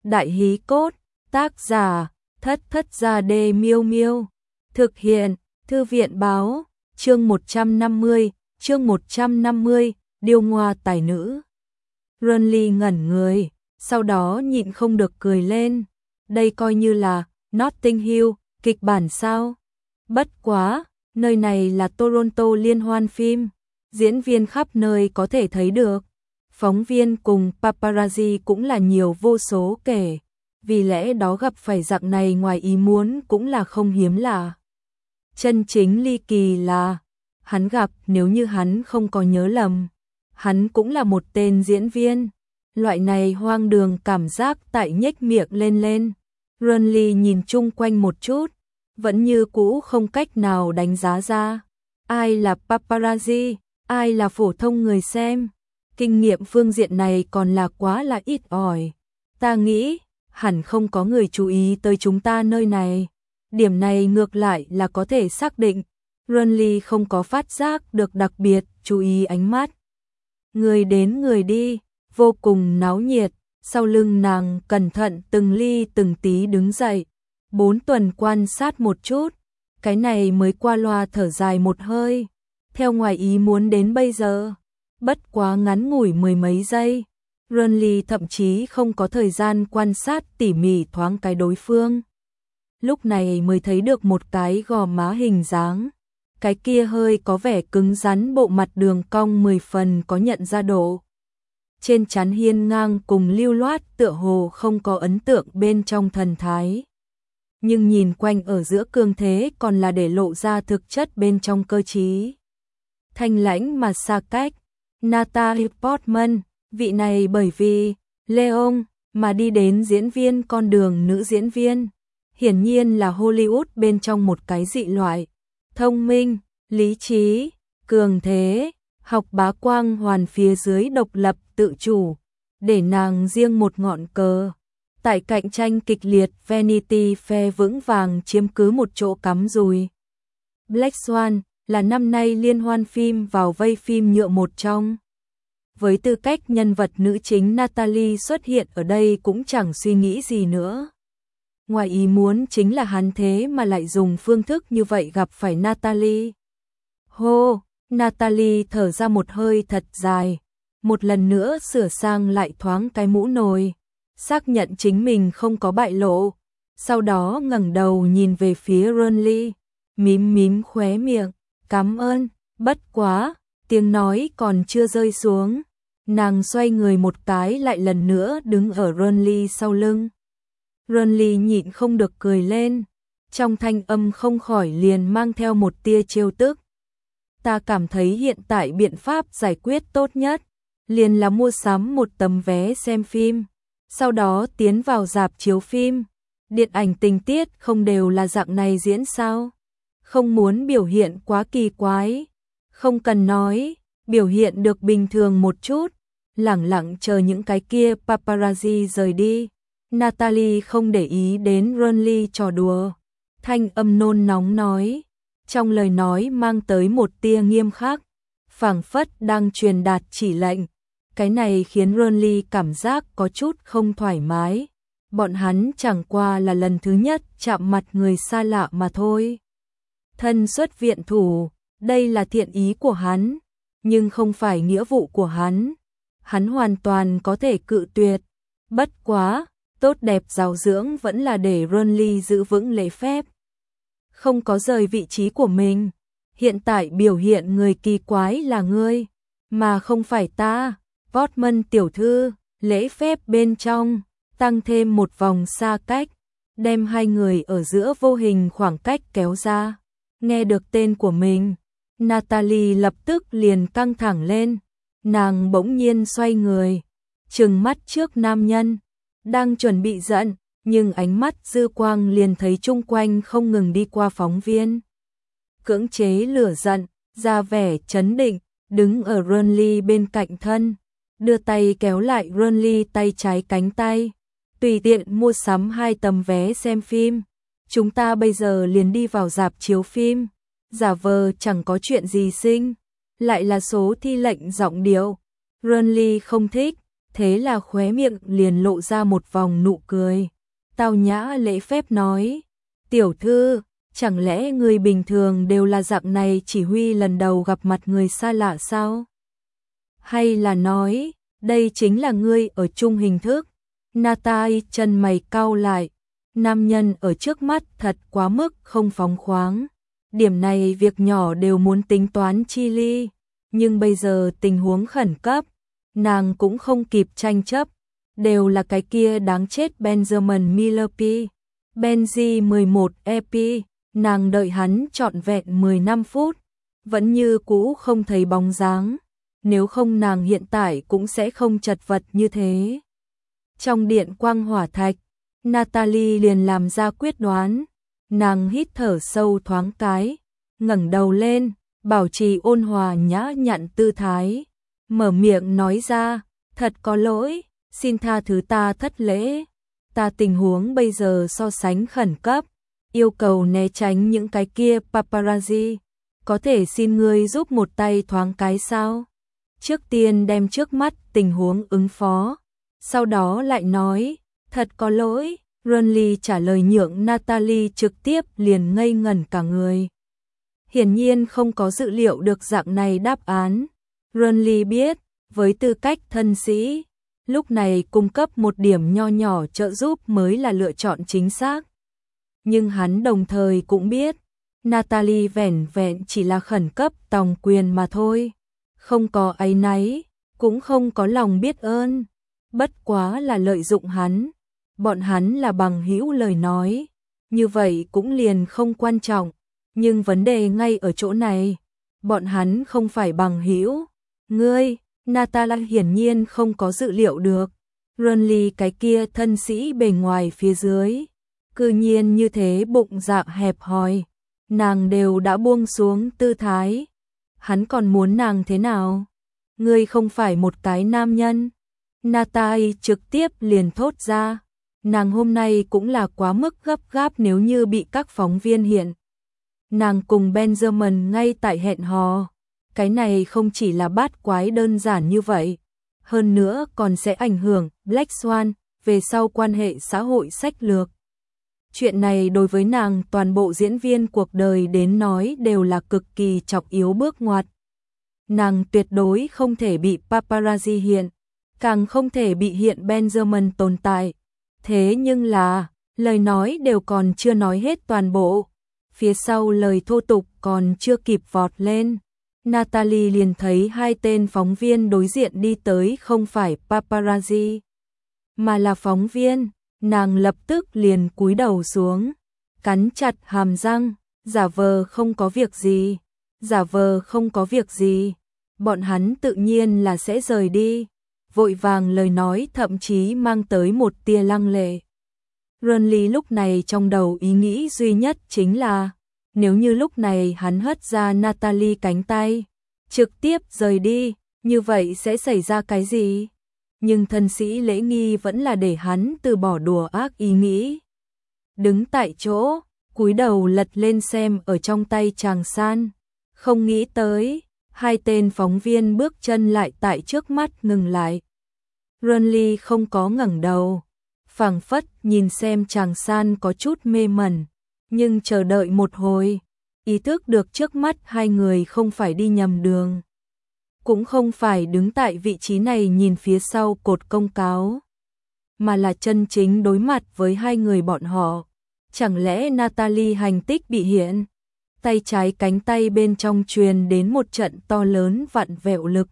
Đại hí cốt, tác giả, Thất Thất Gia Đê Miêu Miêu. Thực hiện, Thư viện báo, chương 150, điêu ngoa tài nữ. Runly ngẩn người, sau đó nhịn không được cười lên. Đây coi như là Notting Hill, kịch bản sao? Bất quá, nơi này là Toronto liên hoan phim, diễn viên khắp nơi có thể thấy được. Phóng viên cùng paparazzi cũng là nhiều vô số kể, vì lẽ đó gặp phải dạng này ngoài ý muốn cũng là không hiếm lạ. Chân chính ly kỳ là, hắn gặp, nếu như hắn không có nhớ lầm, hắn cũng là một tên diễn viên. Loại này hoang đường cảm giác tại nhếch miệng lên. Runly nhìn chung quanh một chút, vẫn như cũ không cách nào đánh giá ra ai là paparazzi, ai là phổ thông người xem. Kinh nghiệm phương diện này còn là quá là ít ỏi. Ta nghĩ, hẳn không có người chú ý tới chúng ta nơi này. Điểm này ngược lại là có thể xác định. Runly không có phát giác được đặc biệt chú ý ánh mắt. Người đến người đi, vô cùng náo nhiệt. Sau lưng nàng cẩn thận từng ly từng tí đứng dậy. 4 tuần quan sát một chút, cái này mới qua loa thở dài một hơi. Theo ngoài ý muốn đến bây giờ, bất quá ngắn ngủi mười mấy giây, Runly thậm chí không có thời gian quan sát tỉ mỉ thoáng cái đối phương. Lúc này mới thấy được một cái gò má hình dáng, cái kia hơi có vẻ cứng rắn, bộ mặt đường cong 10 phần có nhận ra độ. Trên trán hiên ngang cùng lưu loát, tựa hồ không có ấn tượng bên trong thần thái. Nhưng nhìn quanh ở giữa cương thế còn là để lộ ra thực chất bên trong cơ trí. Thanh lãnh mà xa cách, Natalie Portman, vị này bởi vì Leon mà đi đến diễn viên con đường nữ diễn viên. Hiển nhiên là Hollywood bên trong một cái dị loại. Thông minh, lý trí, cường thế, học bá quang hoàn phía dưới độc lập tự chủ, để nàng riêng một ngọn cờ. Tại cạnh tranh kịch liệt, Vanity Fair vững vàng chiếm cứ một chỗ cắm rùi. Black Swan là năm nay liên hoan phim vào vây phim nhựa một trong. Với tư cách nhân vật nữ chính, Natalie xuất hiện ở đây cũng chẳng suy nghĩ gì nữa. Ngoài ý muốn chính là hắn thế mà lại dùng phương thức như vậy gặp phải Natalie. Hô, Natalie thở ra một hơi thật dài, một lần nữa sửa sang lại thoáng cái mũ nồi, xác nhận chính mình không có bại lộ, sau đó ngẩng đầu nhìn về phía Runly, mím khóe miệng, cảm ơn. Bất quá, tiếng nói còn chưa rơi xuống, nàng xoay người một cái lại lần nữa đứng ở Runly sau lưng. Runly nhịn không được cười lên, trong thanh âm không khỏi liền mang theo một tia trêu tức. Ta cảm thấy hiện tại biện pháp giải quyết tốt nhất liền là mua sắm một tấm vé xem phim, sau đó tiến vào rạp chiếu phim. Điện ảnh tình tiết không đều là dạng này diễn sao? Không muốn biểu hiện quá kỳ quái, không cần nói, biểu hiện được bình thường một chút, lẳng lặng chờ những cái kia paparazzi rời đi. Natalie không để ý đến Runly trò đùa, thanh âm nôn nóng nói, trong lời nói mang tới một tia nghiêm khắc, phảng phất đang truyền đạt chỉ lệnh. Cái này khiến Runly cảm giác có chút không thoải mái. Bọn hắn chẳng qua là lần thứ nhất chạm mặt người xa lạ mà thôi. Thân xuất viện thủ, đây là thiện ý của hắn, nhưng không phải nghĩa vụ của hắn. Hắn hoàn toàn có thể cự tuyệt. Bất quá, tốt đẹp giáo dưỡng vẫn là để Runly giữ vững lễ phép. Không có rời vị trí của mình. Hiện tại biểu hiện người kỳ quái là ngươi, mà không phải ta. Portman tiểu thư, lễ phép bên trong, tăng thêm một vòng xa cách, đem hai người ở giữa vô hình khoảng cách kéo ra. Nghe được tên của mình, Natalie lập tức liền căng thẳng lên, nàng bỗng nhiên xoay người, trừng mắt trước nam nhân, đang chuẩn bị giận, nhưng ánh mắt dư quang liền thấy chung quanh không ngừng đi qua phóng viên. Cưỡng chế lửa giận, ra vẻ trấn định, đứng ở Runly bên cạnh thân, đưa tay kéo lại Runly tay trái cánh tay, tùy tiện mua sắm 2 tấm vé xem phim. Chúng ta bây giờ liền đi vào rạp chiếu phim, giả vờ chẳng có chuyện gì sinh, lại là số thi lệnh giọng điệu. Runly không thích, thế là khóe miệng liền lộ ra một vòng nụ cười. Tao nhã lễ phép nói, tiểu thư, chẳng lẽ người bình thường đều là dạng này, chỉ huy lần đầu gặp mặt người xa lạ sao? Hay là nói, đây chính là ngươi ở chung hình thức? Natai chân mày cau lại, nam nhân ở trước mắt thật quá mức không phóng khoáng. Điểm này việc nhỏ đều muốn tính toán chi ly, nhưng bây giờ tình huống khẩn cấp, nàng cũng không kịp tranh chấp, đều là cái kia đáng chết Benjamin Miller P. Benji 11 EP, nàng đợi hắn trọn vẹn 15 phút, vẫn như cũ không thấy bóng dáng, nếu không nàng hiện tại cũng sẽ không chật vật như thế. Trong điện quang hỏa thạch, Natalie liền làm ra quyết đoán, nàng hít thở sâu thoáng cái, ngẩng đầu lên, bảo trì ôn hòa nhã nhặn tư thái, mở miệng nói ra, thật có lỗi, xin tha thứ ta thất lễ, ta tình huống bây giờ so sánh khẩn cấp, yêu cầu né tránh những cái kia paparazzi, có thể xin ngươi giúp một tay thoáng cái sao? Trước tiên đem trước mắt tình huống ứng phó, sau đó lại nói, thật có lỗi, Runley trả lời nhượng Natalie trực tiếp liền ngây ngẩn cả người. Hiển nhiên không có dự liệu được dạng này đáp án. Runley biết, với tư cách thân sĩ, lúc này cung cấp một điểm nho nhỏ trợ giúp mới là lựa chọn chính xác. Nhưng hắn đồng thời cũng biết, Natalie vẻn vẹn chỉ là khẩn cấp tòng quyền mà thôi. Không có áy náy, cũng không có lòng biết ơn. Bất quá là lợi dụng hắn. Bọn hắn là bằng hữu lời nói. Như vậy cũng liền không quan trọng. Nhưng vấn đề ngay ở chỗ này. Bọn hắn không phải bằng hữu. Ngươi, Natalie hiển nhiên không có dự liệu được. Runley cái kia thân sĩ bề ngoài phía dưới. Cư nhiên như thế bụng dạ hẹp hòi. Nàng đều đã buông xuống tư thái. Hắn còn muốn nàng thế nào? Ngươi không phải một cái nam nhân. Natalie trực tiếp liền thốt ra. Nàng hôm nay cũng là quá mức gấp gáp nếu như bị các phóng viên hiện. Nàng cùng Benjamin ngay tại hẹn hò. Cái này không chỉ là bát quái đơn giản như vậy. Hơn nữa còn sẽ ảnh hưởng Black Swan về sau quan hệ xã hội sách lược. Chuyện này đối với nàng toàn bộ diễn viên cuộc đời đến nói đều là cực kỳ chọc yếu bước ngoặt. Nàng tuyệt đối không thể bị paparazzi hiện, càng không thể bị hiện Benjamin tồn tại. Thế nhưng là, lời nói đều còn chưa nói hết toàn bộ. Phía sau lời thô tục còn chưa kịp vọt lên. Natalie liền thấy hai tên phóng viên đối diện đi tới, không phải paparazzi, mà là phóng viên. Nàng lập tức liền cúi đầu xuống, cắn chặt hàm răng, giả vờ không có việc gì, giả vờ không có việc gì. Bọn hắn tự nhiên là sẽ rời đi. Vội vàng lời nói thậm chí mang tới một tia lăng lệ. Runley lúc này trong đầu ý nghĩ duy nhất chính là, nếu như lúc này hắn hất ra Natalie cánh tay, trực tiếp rời đi, như vậy sẽ xảy ra cái gì? Nhưng thân sĩ lễ nghi vẫn là để hắn từ bỏ đùa ác ý nghĩ. Đứng tại chỗ, cúi đầu lật lên xem ở trong tay chàng san. Không nghĩ tới, hai tên phóng viên bước chân lại tại trước mắt ngừng lại. Runley không có ngẩng đầu, phảng phất nhìn xem chàng san có chút mê mẩn, nhưng chờ đợi một hồi, ý thức được trước mắt hai người không phải đi nhầm đường. Cũng không phải đứng tại vị trí này nhìn phía sau cột công cáo, mà là chân chính đối mặt với hai người bọn họ. Chẳng lẽ Natalie hành tích bị hiện? Tay trái cánh tay bên trong truyền đến một trận to lớn vặn vẹo lực.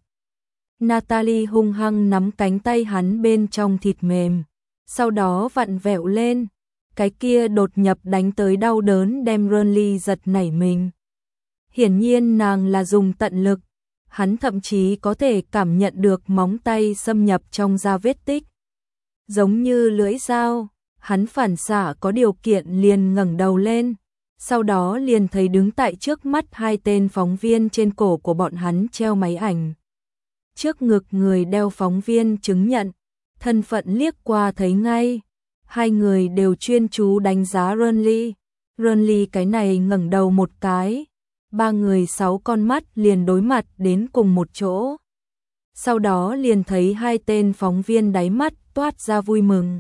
Natalie hung hăng nắm cánh tay hắn bên trong thịt mềm, sau đó vặn vẹo lên. Cái kia đột nhập đánh tới đau đớn đem Runley giật nảy mình. Hiển nhiên nàng là dùng tận lực. Hắn thậm chí có thể cảm nhận được móng tay xâm nhập trong da vết tích. Giống như lưỡi dao, hắn phản xạ có điều kiện liền ngẩng đầu lên. Sau đó liền thấy đứng tại trước mắt hai tên phóng viên, trên cổ của bọn hắn treo máy ảnh. Trước ngực người đeo phóng viên chứng nhận, thân phận liếc qua thấy ngay. Hai người đều chuyên chú đánh giá Runley. Runley cái này ngẩng đầu một cái. Ba người sáu con mắt liền đối mặt đến cùng một chỗ. Sau đó liền thấy hai tên phóng viên đáy mắt toát ra vui mừng.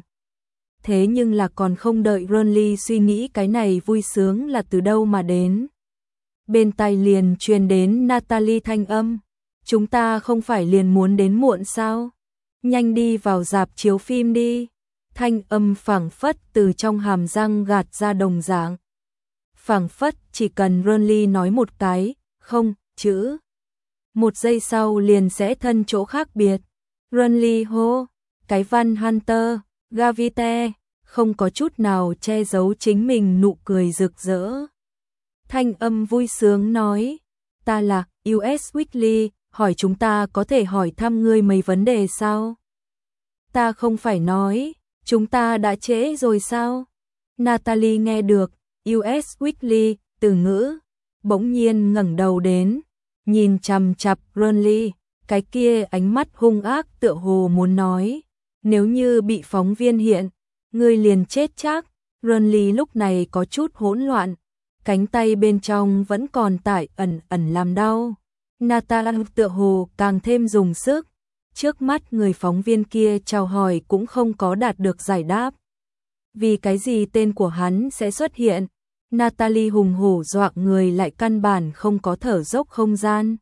Thế nhưng là còn không đợi Ronly suy nghĩ cái này vui sướng là từ đâu mà đến. Bên tai liền truyền đến Natalie thanh âm. Chúng ta không phải liền muốn đến muộn sao? Nhanh đi vào rạp chiếu phim đi. Thanh âm phảng phất từ trong hàm răng gạt ra đồng dạng. Phảng phất chỉ cần Ronly nói một cái, không, chữ. Một giây sau liền sẽ thân chỗ khác biệt. Ronly hô, cái văn Hunter, Gavite, không có chút nào che giấu chính mình nụ cười rực rỡ. Thanh âm vui sướng nói, ta là US Weekly, hỏi chúng ta có thể hỏi thăm ngươi mấy vấn đề sao? Ta không phải nói, chúng ta đã trễ rồi sao? Natalie nghe được, US Weekly, từ ngữ, bỗng nhiên ngẩng đầu đến, nhìn chằm chằm Ronly, cái kia ánh mắt hung ác tựa hồ muốn nói, nếu như bị phóng viên hiện, ngươi liền chết chắc. Ronly lúc này có chút hỗn loạn, cánh tay bên trong vẫn còn tải ẩn ẩn làm đau. Natalie tựa hồ càng thêm dùng sức, trước mắt người phóng viên kia chào hỏi cũng không có đạt được giải đáp. Vì cái gì tên của hắn sẽ xuất hiện? Natalie hùng hổ dọa người lại căn bản không có thở dốc không gian.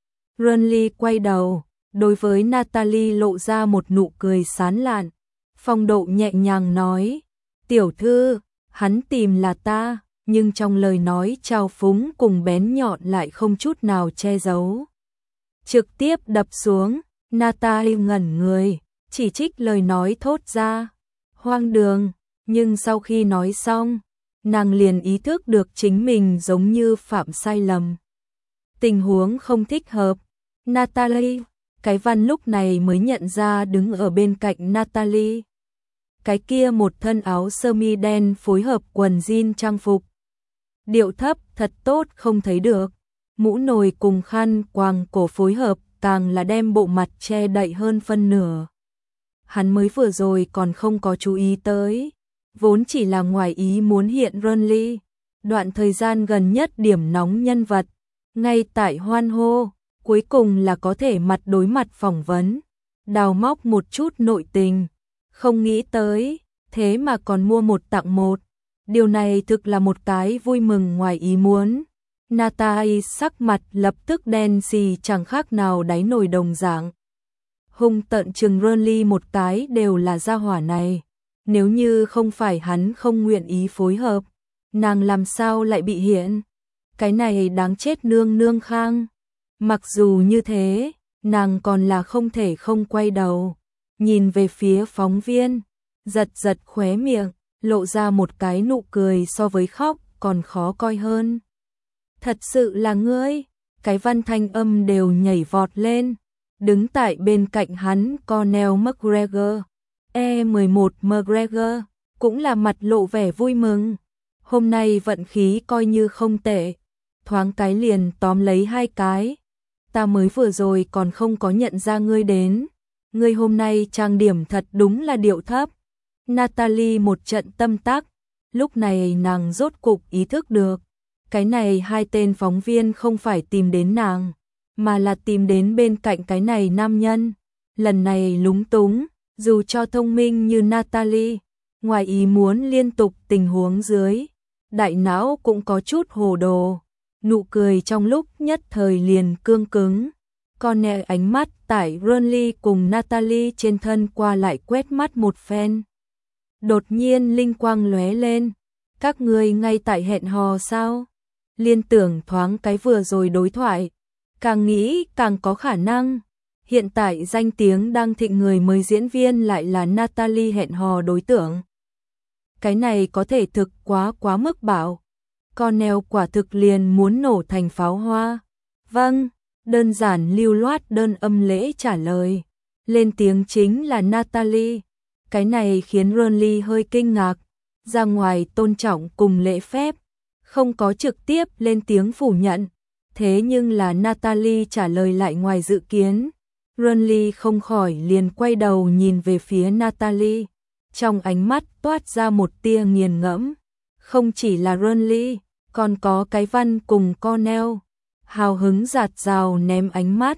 Ronly quay đầu, đối với Natalie lộ ra một nụ cười sán lạn, phong độ nhẹ nhàng nói, tiểu thư, hắn tìm là ta, nhưng trong lời nói trào phúng cùng bén nhọn lại không chút nào che giấu. Trực tiếp đập xuống, Natalie ngẩn người, chỉ trích lời nói thốt ra, hoang đường, nhưng sau khi nói xong, nàng liền ý thức được chính mình giống như phạm sai lầm. Tình huống không thích hợp, Natalie, cái văn lúc này mới nhận ra đứng ở bên cạnh Natalie. Cái kia một thân áo sơ mi đen phối hợp quần jean trang phục. Điệu thấp thật tốt không thấy được, mũ nồi cùng khăn quàng cổ phối hợp càng là đem bộ mặt che đậy hơn phân nửa. Hắn mới vừa rồi còn không có chú ý tới, vốn chỉ là ngoài ý muốn hiện Ronly, đoạn thời gian gần nhất điểm nóng nhân vật, ngay tại hoan hô, cuối cùng là có thể mặt đối mặt phỏng vấn, đào móc một chút nội tình, không nghĩ tới, thế mà còn mua một tặng một. Điều này thực là một cái vui mừng ngoài ý muốn. Natalie sắc mặt lập tức đen xì chẳng khác nào đáy nồi đồng dạng. Hung tợn trừng Ronly một cái đều là gia hỏa này. Nếu như không phải hắn không nguyện ý phối hợp, nàng làm sao lại bị hiện? Cái này đáng chết nương nương khang. Mặc dù như thế, nàng còn là không thể không quay đầu. Nhìn về phía phóng viên, giật giật khóe miệng, lộ ra một cái nụ cười so với khóc còn khó coi hơn. Thật sự là ngươi, cái văn thanh âm đều nhảy vọt lên, đứng tại bên cạnh hắn Conor McGregor, E11 McGregor, cũng là mặt lộ vẻ vui mừng. Hôm nay vận khí coi như không tệ, thoáng cái liền tóm lấy hai cái. Ta mới vừa rồi còn không có nhận ra ngươi đến, ngươi hôm nay trang điểm thật đúng là điệu thấp. Natalie một trận tâm tắc, lúc này nàng rốt cục ý thức được, cái này hai tên phóng viên không phải tìm đến nàng, mà là tìm đến bên cạnh cái này nam nhân. Lần này lúng túng, dù cho thông minh như Natalie, ngoài ý muốn liên tục tình huống dưới, đại não cũng có chút hồ đồ, nụ cười trong lúc nhất thời liền cương cứng. Conor ánh mắt tại Ronly cùng Natalie trên thân qua lại quét mắt một phen. Đột nhiên linh quang lóe lên, các ngươi ngay tại hẹn hò sao? Liên tưởng thoáng cái vừa rồi đối thoại, càng nghĩ càng có khả năng. Hiện tại danh tiếng đang thịnh người mới diễn viên lại là Natalie hẹn hò đối tượng. Cái này có thể thực quá mức bảo. Conor quả thực liền muốn nổ thành pháo hoa. Vâng, đơn giản lưu loát đơn âm lễ trả lời. Lên tiếng chính là Natalie. Cái này khiến Ronly hơi kinh ngạc, ra ngoài tôn trọng cùng lễ phép, không có trực tiếp lên tiếng phủ nhận. Thế nhưng là Natalie trả lời lại ngoài dự kiến. Ronly không khỏi liền quay đầu nhìn về phía Natalie, trong ánh mắt toát ra một tia nghiền ngẫm. Không chỉ là Ronly, còn có cái văn cùng Conor, hào hứng dạt dào ném ánh mắt,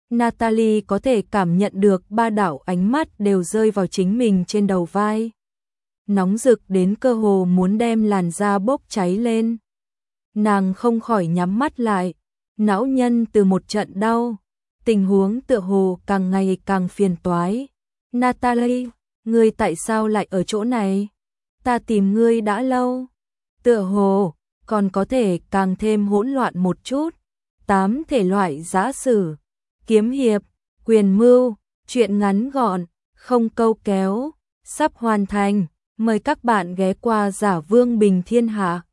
Natalie có thể cảm nhận được ba đảo ánh mắt đều rơi vào chính mình trên đầu vai. Nóng rực đến cơ hồ muốn đem làn da bốc cháy lên. Nàng không khỏi nhắm mắt lại, não nhân từ một trận đau. Tình huống tựa hồ càng ngày càng phiền toái. Natalie, ngươi tại sao lại ở chỗ này? Ta tìm ngươi đã lâu. Tựa hồ còn có thể càng thêm hỗn loạn một chút. 8 thể loại giã sử, kiếm hiệp, quyền mưu, truyện ngắn gọn, không câu kéo, sắp hoàn thành. Mời các bạn ghé qua Giả Vương Bình Thiên Hạ.